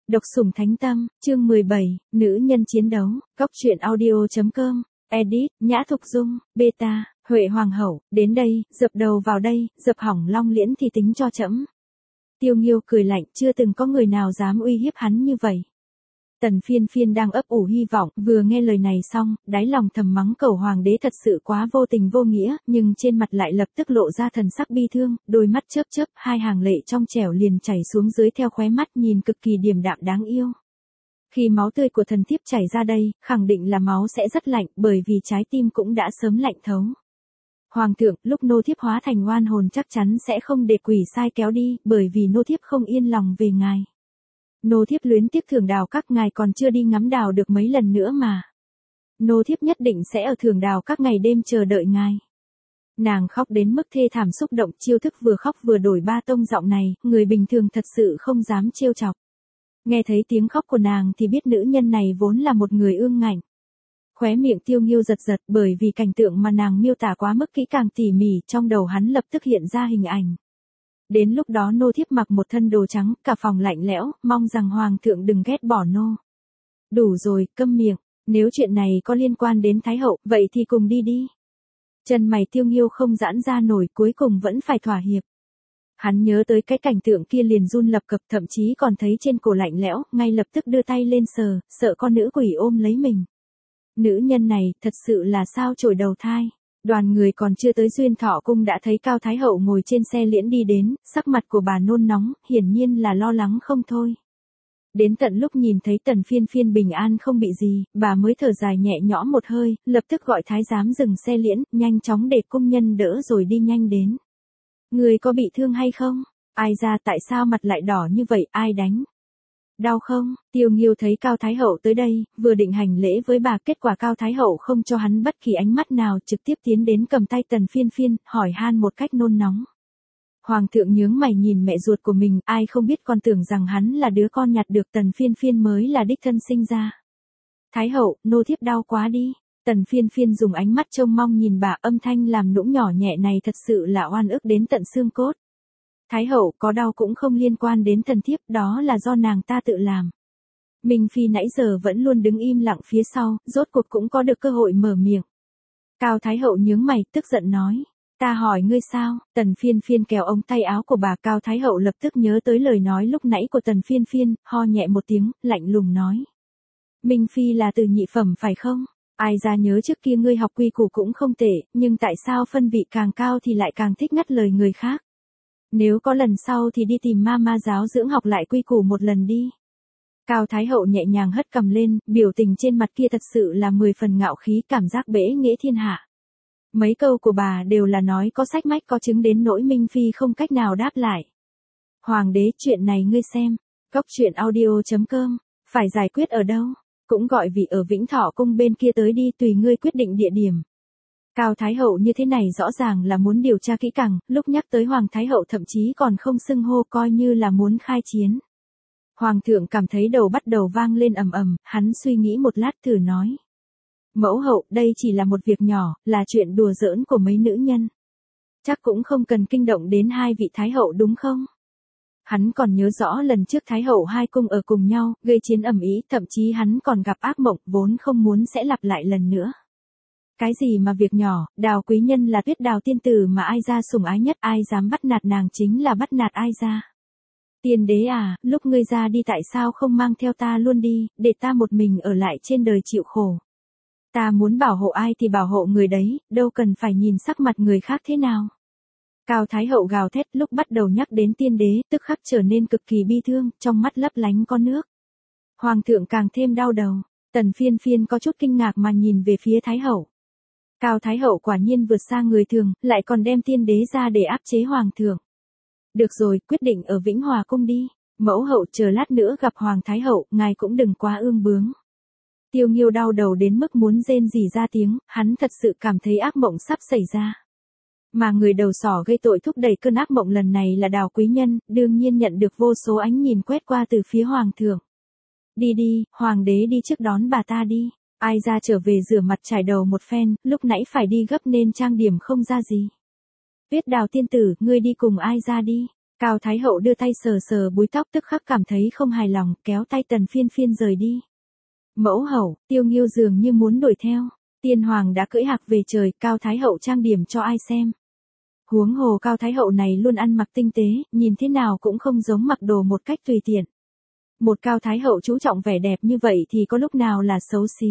Độc sủng thánh tâm, chương 17, nữ nhân chiến đấu, góc truyện audio.com, edit, Nhã Thục Dung, beta, Huệ Hoàng hậu, đến đây, dập đầu vào đây, dập hỏng Long Liễn thì tính cho trẫm. Tiêu Nghiêu cười lạnh, chưa từng có người nào dám uy hiếp hắn như vậy. Tần Phiên Phiên đang ấp ủ hy vọng, vừa nghe lời này xong, đáy lòng thầm mắng cầu hoàng đế thật sự quá vô tình vô nghĩa, nhưng trên mặt lại lập tức lộ ra thần sắc bi thương, đôi mắt chớp chớp, hai hàng lệ trong trẻo liền chảy xuống dưới theo khóe mắt nhìn cực kỳ điềm đạm đáng yêu. Khi máu tươi của thần thiếp chảy ra đây, khẳng định là máu sẽ rất lạnh, bởi vì trái tim cũng đã sớm lạnh thấu. Hoàng thượng, lúc nô thiếp hóa thành oan hồn chắc chắn sẽ không để quỷ sai kéo đi, bởi vì nô thiếp không yên lòng về ngài. Nô thiếp luyến tiếc Thưởng Đào các ngài còn chưa đi ngắm đào được mấy lần nữa mà. Nô thiếp nhất định sẽ ở Thưởng Đào các ngày đêm chờ đợi ngài. Nàng khóc đến mức thê thảm xúc động, chiêu thức vừa khóc vừa đổi ba tông giọng này, người bình thường thật sự không dám trêu chọc. Nghe thấy tiếng khóc của nàng thì biết nữ nhân này vốn là một người ương ngạnh. Khóe miệng Tiêu Nghiêu giật giật bởi vì cảnh tượng mà nàng miêu tả quá mức kỹ càng tỉ mỉ, trong đầu hắn lập tức hiện ra hình ảnh. Đến lúc đó nô thiếp mặc một thân đồ trắng, cả phòng lạnh lẽo, mong rằng hoàng thượng đừng ghét bỏ nô. Đủ rồi, câm miệng, nếu chuyện này có liên quan đến Thái hậu, vậy thì cùng đi đi. Chân mày Tiêu Nghiêu không giãn ra nổi, cuối cùng vẫn phải thỏa hiệp. Hắn nhớ tới cái cảnh tượng kia liền run lập cập, thậm chí còn thấy trên cổ lạnh lẽo, ngay lập tức đưa tay lên sờ, sợ con nữ quỷ ôm lấy mình. Nữ nhân này, thật sự là sao chổi đầu thai. Đoàn người còn chưa tới Duyên Thọ Cung đã thấy Cao Thái hậu ngồi trên xe liễn đi đến, sắc mặt của bà nôn nóng, hiển nhiên là lo lắng không thôi. Đến tận lúc nhìn thấy Tần Phiên Phiên bình an không bị gì, bà mới thở dài nhẹ nhõm một hơi, lập tức gọi thái giám dừng xe liễn, nhanh chóng để cung nhân đỡ rồi đi nhanh đến. Người có bị thương hay không? Ai ra, tại sao mặt lại đỏ như vậy, ai đánh? Đau không? Tiêu Nghiêu thấy Cao Thái hậu tới đây, vừa định hành lễ với bà, kết quả Cao Thái hậu không cho hắn bất kỳ ánh mắt nào, trực tiếp tiến đến cầm tay Tần Phiên Phiên, hỏi han một cách nôn nóng. Hoàng thượng nhướng mày nhìn mẹ ruột của mình, ai không biết còn tưởng rằng hắn là đứa con nhặt được Tần Phiên Phiên mới là đích thân sinh ra. Thái hậu, nô thiếp đau quá đi. Tần Phiên Phiên dùng ánh mắt trông mong nhìn bà, âm thanh làm nũng nhỏ nhẹ này thật sự là oan ức đến tận xương cốt. Thái hậu, có đau cũng không liên quan đến thần thiếp, đó là do nàng ta tự làm. Minh Phi nãy giờ vẫn luôn đứng im lặng phía sau, rốt cuộc cũng có được cơ hội mở miệng. Cao Thái hậu nhướng mày, tức giận nói. Ta hỏi ngươi sao? Tần Phiên Phiên kéo ống tay áo của bà. Cao Thái hậu lập tức nhớ tới lời nói lúc nãy của Tần Phiên Phiên, ho nhẹ một tiếng, lạnh lùng nói. Minh Phi là từ nhị phẩm phải không? Ai ra nhớ trước kia ngươi học quy củ cũng không tệ, nhưng tại sao phân vị càng cao thì lại càng thích ngắt lời người khác? Nếu có lần sau thì đi tìm ma giáo dưỡng học lại quy củ một lần đi. Cao Thái hậu nhẹ nhàng hất cằm lên, biểu tình trên mặt kia thật sự là 10 phần ngạo khí, cảm giác bẽ nghễ thiên hạ. Mấy câu của bà đều là nói có sách mách có chứng đến nỗi Minh Phi không cách nào đáp lại. Hoàng đế, chuyện này ngươi xem, góc truyện audio.com, phải giải quyết ở đâu? Cũng gọi vị ở Vĩnh Thọ Cung bên kia tới đi, tùy ngươi quyết định địa điểm. Cao Thái hậu như thế này rõ ràng là muốn điều tra kỹ càng, lúc nhắc tới Hoàng Thái hậu thậm chí còn không xưng hô, coi như là muốn khai chiến. Hoàng thượng cảm thấy đầu bắt đầu vang lên ầm ầm, hắn suy nghĩ một lát thử nói. Mẫu hậu, đây chỉ là một việc nhỏ, là chuyện đùa giỡn của mấy nữ nhân. Chắc cũng không cần kinh động đến hai vị Thái hậu đúng không? Hắn còn nhớ rõ lần trước Thái hậu hai cung ở cùng nhau, gây chiến ầm ĩ, thậm chí hắn còn gặp ác mộng, vốn không muốn sẽ lặp lại lần nữa. Cái gì mà việc nhỏ, Đào quý nhân là Tuyết Đào tiên tử mà ai ra sủng ái nhất, ai dám bắt nạt nàng chính là bắt nạt ai ra. Tiên đế à, lúc ngươi ra đi tại sao không mang theo ta luôn đi, để ta một mình ở lại trên đời chịu khổ. Ta muốn bảo hộ ai thì bảo hộ người đấy, đâu cần phải nhìn sắc mặt người khác thế nào. Cao Thái hậu gào thét, lúc bắt đầu nhắc đến tiên đế, tức khắc trở nên cực kỳ bi thương, trong mắt lấp lánh có nước. Hoàng thượng càng thêm đau đầu, Tần Phiên Phiên có chút kinh ngạc mà nhìn về phía Thái hậu. Cao Thái hậu quả nhiên vượt xa người thường, lại còn đem tiên đế ra để áp chế hoàng thượng. Được rồi, quyết định ở Vĩnh Hòa Cung đi. Mẫu hậu, chờ lát nữa gặp Hoàng Thái hậu, ngài cũng đừng quá ương bướng. Tiêu Nghiêu đau đầu đến mức muốn rên rỉ ra tiếng, hắn thật sự cảm thấy ác mộng sắp xảy ra. Mà người đầu sỏ gây tội thúc đẩy cơn ác mộng lần này là Đào quý nhân, đương nhiên nhận được vô số ánh nhìn quét qua từ phía hoàng thượng. Đi đi, hoàng đế đi trước đón bà ta đi. Ai ra trở về rửa mặt trải đầu một phen, lúc nãy phải đi gấp nên trang điểm không ra gì. Tuyết Đào tiên tử, ngươi đi cùng ai ra đi. Cao Thái Hậu đưa tay sờ sờ búi tóc tức khắc cảm thấy không hài lòng, kéo tay Tần Phiên Phiên rời đi. Mẫu hậu, Tiêu Nghiêu dường như muốn đuổi theo. Tiên hoàng đã cưỡi hạc về trời, Cao Thái Hậu trang điểm cho ai xem. Huống hồ Cao Thái Hậu này luôn ăn mặc tinh tế, nhìn thế nào cũng không giống mặc đồ một cách tùy tiện. Một Cao Thái Hậu chú trọng vẻ đẹp như vậy thì có lúc nào là xấu xí.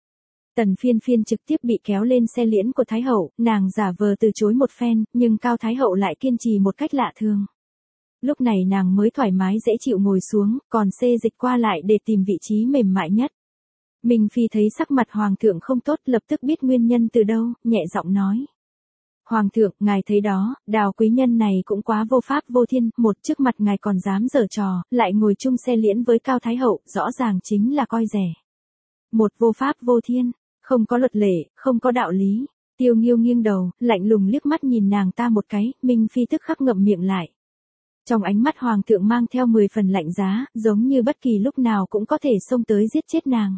Tần Phiên Phiên trực tiếp bị kéo lên xe liễn của Thái Hậu, nàng giả vờ từ chối một phen, nhưng Cao Thái Hậu lại kiên trì một cách lạ thường. Lúc này nàng mới thoải mái dễ chịu ngồi xuống, còn xê dịch qua lại để tìm vị trí mềm mại nhất. Minh Phi thấy sắc mặt Hoàng thượng không tốt lập tức biết nguyên nhân từ đâu, nhẹ giọng nói. Hoàng thượng, ngài thấy đó, Đào quý nhân này cũng quá vô pháp vô thiên, một trước mặt ngài còn dám giở trò, lại ngồi chung xe liễn với Cao Thái Hậu, rõ ràng chính là coi rẻ. Một vô pháp vô thiên, không có luật lệ, không có đạo lý. Tiêu Nghiêu nghiêng đầu, lạnh lùng liếc mắt nhìn nàng ta một cái, Minh Phi tức khắc ngậm miệng lại. Trong ánh mắt Hoàng thượng mang theo 10 phần lạnh giá, giống như bất kỳ lúc nào cũng có thể xông tới giết chết nàng.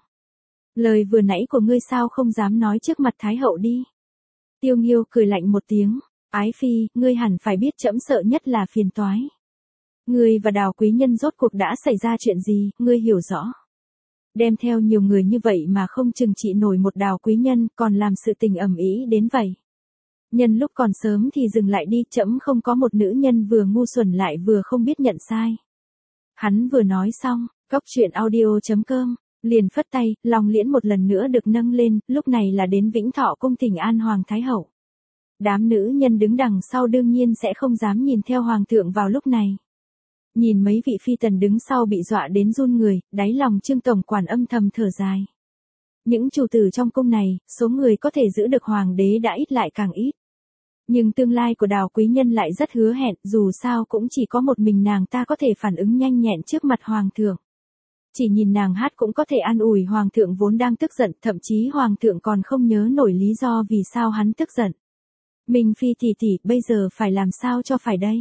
Lời vừa nãy của ngươi sao không dám nói trước mặt Thái Hậu đi. Tiêu Nghiêu cười lạnh một tiếng, Ái Phi, ngươi hẳn phải biết trẫm sợ nhất là phiền toái. Ngươi và Đào quý nhân rốt cuộc đã xảy ra chuyện gì, ngươi hiểu rõ. Đem theo nhiều người như vậy mà không chừng trị nổi một Đào quý nhân, còn làm sự tình ầm ĩ đến vậy. Nhân lúc còn sớm thì dừng lại đi, trẫm không có một nữ nhân vừa ngu xuẩn lại vừa không biết nhận sai. Hắn vừa nói xong, cóc truyện audio.com, liền phất tay, Long Liễn một lần nữa được nâng lên, lúc này là đến Vĩnh Thọ cung thỉnh an Hoàng Thái Hậu. Đám nữ nhân đứng đằng sau đương nhiên sẽ không dám nhìn theo Hoàng thượng vào lúc này. Nhìn mấy vị phi tần đứng sau bị dọa đến run người, đáy lòng Trương tổng quản âm thầm thở dài. Những chủ tử trong cung này, số người có thể giữ được Hoàng đế đã ít lại càng ít. Nhưng tương lai của Đào quý nhân lại rất hứa hẹn, dù sao cũng chỉ có một mình nàng ta có thể phản ứng nhanh nhẹn trước mặt Hoàng thượng. Chỉ nhìn nàng hát cũng có thể an ủi Hoàng thượng vốn đang tức giận, thậm chí Hoàng thượng còn không nhớ nổi lý do vì sao hắn tức giận. Minh Phi tỷ, bây giờ phải làm sao cho phải đây?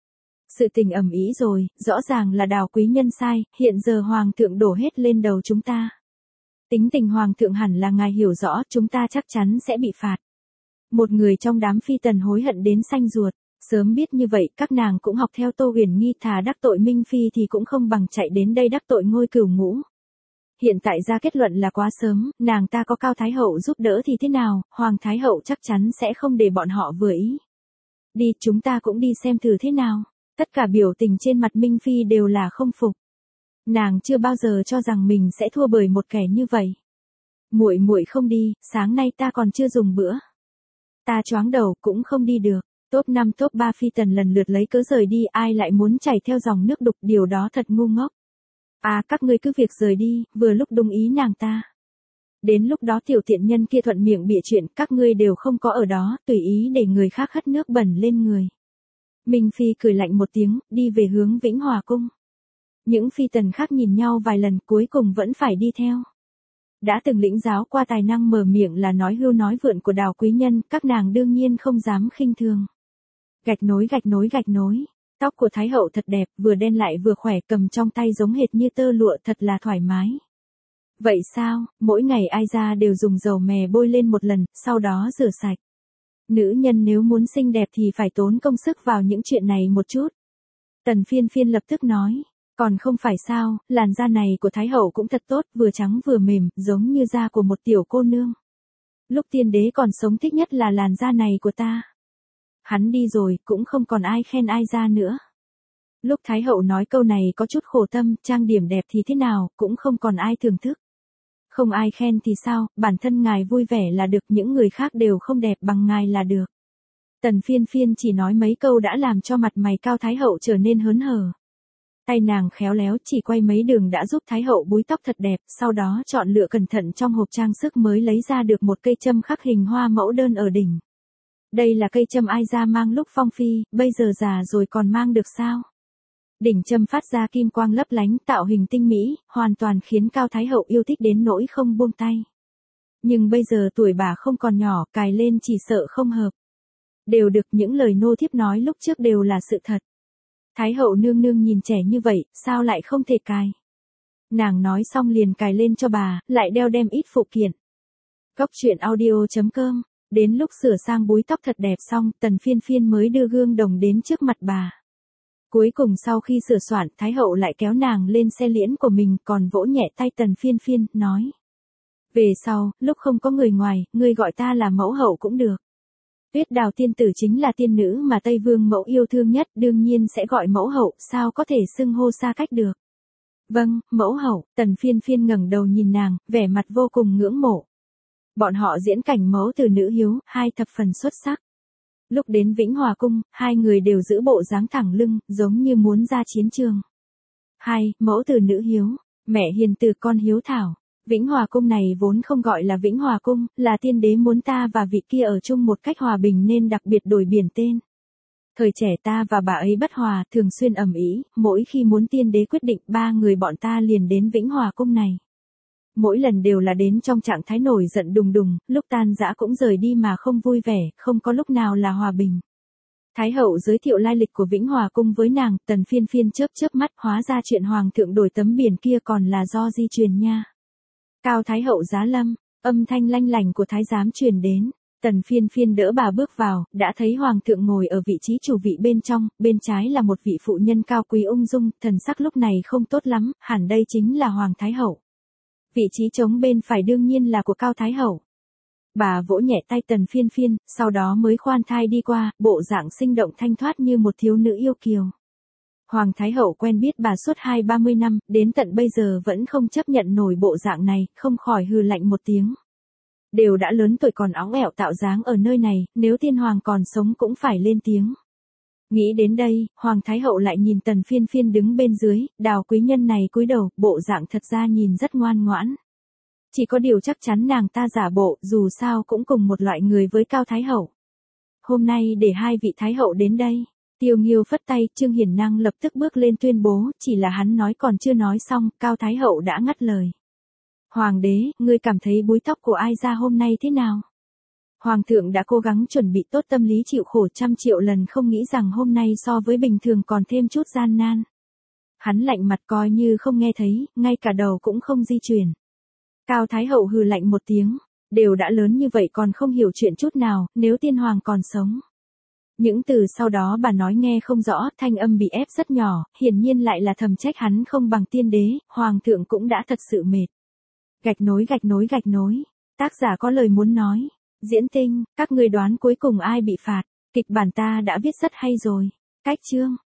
Sự tình ầm ĩ rồi, rõ ràng là Đào quý nhân sai, hiện giờ Hoàng thượng đổ hết lên đầu chúng ta. Tính tình Hoàng thượng hẳn là ngài hiểu rõ, chúng ta chắc chắn sẽ bị phạt. Một người trong đám phi tần hối hận đến xanh ruột, sớm biết như vậy các nàng cũng học theo Tô Huyền Nghi, thà đắc tội Minh Phi thì cũng không bằng chạy đến đây đắc tội Ngôi Cửu Ngũ. Hiện tại ra kết luận là quá sớm, nàng ta có Cao Thái Hậu giúp đỡ thì thế nào, Hoàng Thái Hậu chắc chắn sẽ không để bọn họ vừa ý. Đi, chúng ta cũng đi xem thử thế nào. Tất cả biểu tình trên mặt Minh Phi đều là không phục. Nàng chưa bao giờ cho rằng mình sẽ thua bởi một kẻ như vậy. Muội không đi, sáng nay ta còn chưa dùng bữa. Ta choáng đầu cũng không đi được. Top 5 top 3 phi tần lần lượt lấy cớ rời đi, ai lại muốn chảy theo dòng nước đục, điều đó thật ngu ngốc. À, các ngươi cứ việc rời đi, vừa lúc đúng ý nàng ta. Đến lúc đó tiểu tiện nhân kia thuận miệng bịa chuyện, các ngươi đều không có ở đó, tùy ý để người khác hất nước bẩn lên người. Minh Phi cười lạnh một tiếng, đi về hướng Vĩnh Hòa cung. Những phi tần khác nhìn nhau vài lần cuối cùng vẫn phải đi theo. Đã từng lĩnh giáo qua tài năng mở miệng là nói hưu nói vượn của Đào quý nhân, các nàng đương nhiên không dám khinh thường. Gạch nối. Tóc của Thái Hậu thật đẹp, vừa đen lại vừa khỏe, cầm trong tay giống hệt như tơ lụa, thật là thoải mái. Vậy sao, mỗi ngày ai ra đều dùng dầu mè bôi lên một lần, sau đó rửa sạch. Nữ nhân nếu muốn xinh đẹp thì phải tốn công sức vào những chuyện này một chút. Tần Phiên Phiên lập tức nói, còn không phải sao, làn da này của Thái Hậu cũng thật tốt, vừa trắng vừa mềm, giống như da của một tiểu cô nương. Lúc tiên đế còn sống thích nhất là làn da này của ta. Hắn đi rồi, cũng không còn ai khen ai ra nữa. Lúc Thái Hậu nói câu này có chút khổ tâm, trang điểm đẹp thì thế nào, cũng không còn ai thưởng thức. Không ai khen thì sao, bản thân ngài vui vẻ là được, những người khác đều không đẹp bằng ngài là được. Tần Phiên Phiên chỉ nói mấy câu đã làm cho mặt mày Cao Thái Hậu trở nên hớn hở. Tay nàng khéo léo chỉ quay mấy đường đã giúp Thái Hậu búi tóc thật đẹp, sau đó chọn lựa cẩn thận trong hộp trang sức mới lấy ra được một cây châm khắc hình hoa mẫu đơn ở đỉnh. Đây là cây châm ai ra mang lúc phong phi, bây giờ già rồi còn mang được sao? Đỉnh châm phát ra kim quang lấp lánh, tạo hình tinh mỹ, hoàn toàn khiến Cao Thái Hậu yêu thích đến nỗi không buông tay. Nhưng bây giờ tuổi bà không còn nhỏ, cài lên chỉ sợ không hợp. Đều được, những lời nô thiếp nói lúc trước đều là sự thật. Thái Hậu nương nương nhìn trẻ như vậy, sao lại không thể cài? Nàng nói xong liền cài lên cho bà, lại đeo đem ít phụ kiện. Cóc truyện audio.com. Đến lúc sửa sang búi tóc thật đẹp xong, Tần Phiên Phiên mới đưa gương đồng đến trước mặt bà. Cuối cùng sau khi sửa soạn, Thái hậu lại kéo nàng lên xe liễn của mình, còn vỗ nhẹ tay Tần Phiên Phiên, nói. Về sau, lúc không có người ngoài, ngươi gọi ta là mẫu hậu cũng được. Tuyết Đào tiên tử chính là tiên nữ mà Tây Vương mẫu yêu thương nhất, đương nhiên sẽ gọi mẫu hậu, sao có thể xưng hô xa cách được. Vâng, mẫu hậu. Tần Phiên Phiên ngẩng đầu nhìn nàng, vẻ mặt vô cùng ngưỡng mộ. Bọn họ diễn cảnh mẫu từ nữ hiếu, hai thập phần xuất sắc. Lúc đến Vĩnh Hòa cung, hai người đều giữ bộ dáng thẳng lưng, giống như muốn ra chiến trường. Hai, mẫu từ nữ hiếu, mẹ hiền từ con hiếu thảo. Vĩnh Hòa cung này vốn không gọi là Vĩnh Hòa cung, là tiên đế muốn ta và vị kia ở chung một cách hòa bình nên đặc biệt đổi biển tên. Thời trẻ ta và bà ấy bất hòa, thường xuyên ầm ĩ, mỗi khi muốn tiên đế quyết định, ba người bọn ta liền đến Vĩnh Hòa cung này. Mỗi lần đều là đến trong trạng thái nổi giận đùng đùng, lúc tan rã cũng rời đi mà không vui vẻ, không có lúc nào là hòa bình. Thái hậu giới thiệu lai lịch của Vĩnh Hòa cung với nàng, Tần Phiên Phiên chớp chớp mắt, hóa ra chuyện hoàng thượng đổi tấm biển kia còn là do di truyền nha. Cao Thái hậu giá lâm, âm thanh lanh lành của thái giám truyền đến. Tần Phiên Phiên đỡ bà bước vào, đã thấy hoàng thượng ngồi ở vị trí chủ vị bên trong, bên trái là một vị phụ nhân cao quý ung dung, thần sắc lúc này không tốt lắm, hẳn đây chính là hoàng thái hậu. Vị trí trống bên phải đương nhiên là của Cao Thái hậu. Bà vỗ nhẹ tay Tần Phiên Phiên, sau đó mới khoan thai đi qua, bộ dạng sinh động thanh thoát như một thiếu nữ yêu kiều. Hoàng Thái hậu quen biết bà suốt 20-30 năm, đến tận bây giờ vẫn không chấp nhận nổi bộ dạng này, không khỏi hừ lạnh một tiếng. Đều đã lớn tuổi còn óng ẻo tạo dáng ở nơi này, nếu tiên hoàng còn sống cũng phải lên tiếng. Nghĩ đến đây, Hoàng Thái hậu lại nhìn Tần Phiên Phiên đứng bên dưới, Đào quý nhân này cúi đầu, bộ dạng thật ra nhìn rất ngoan ngoãn. Chỉ có điều chắc chắn nàng ta giả bộ, dù sao cũng cùng một loại người với Cao Thái hậu. Hôm nay để hai vị Thái hậu đến đây. Tiêu Nghiêu phất tay, Trương Hiển Năng lập tức bước lên tuyên bố, chỉ là hắn nói còn chưa nói xong, Cao Thái hậu đã ngắt lời. Hoàng đế, ngươi cảm thấy búi tóc của ai ra hôm nay thế nào? Hoàng thượng đã cố gắng chuẩn bị tốt tâm lý chịu khổ 100 triệu lần, không nghĩ rằng hôm nay so với bình thường còn thêm chút gian nan. Hắn lạnh mặt coi như không nghe thấy, ngay cả đầu cũng không di chuyển. Cao Thái hậu hừ lạnh một tiếng, đều đã lớn như vậy còn không hiểu chuyện chút nào, nếu tiên hoàng còn sống. Những từ sau đó bà nói nghe không rõ, thanh âm bị ép rất nhỏ, hiển nhiên lại là thầm trách hắn không bằng tiên đế, hoàng thượng cũng đã thật sự mệt. Gạch nối, tác giả có lời muốn nói. Diễn tinh, các ngươi đoán cuối cùng ai bị phạt, kịch bản ta đã viết rất hay rồi. Cách chương.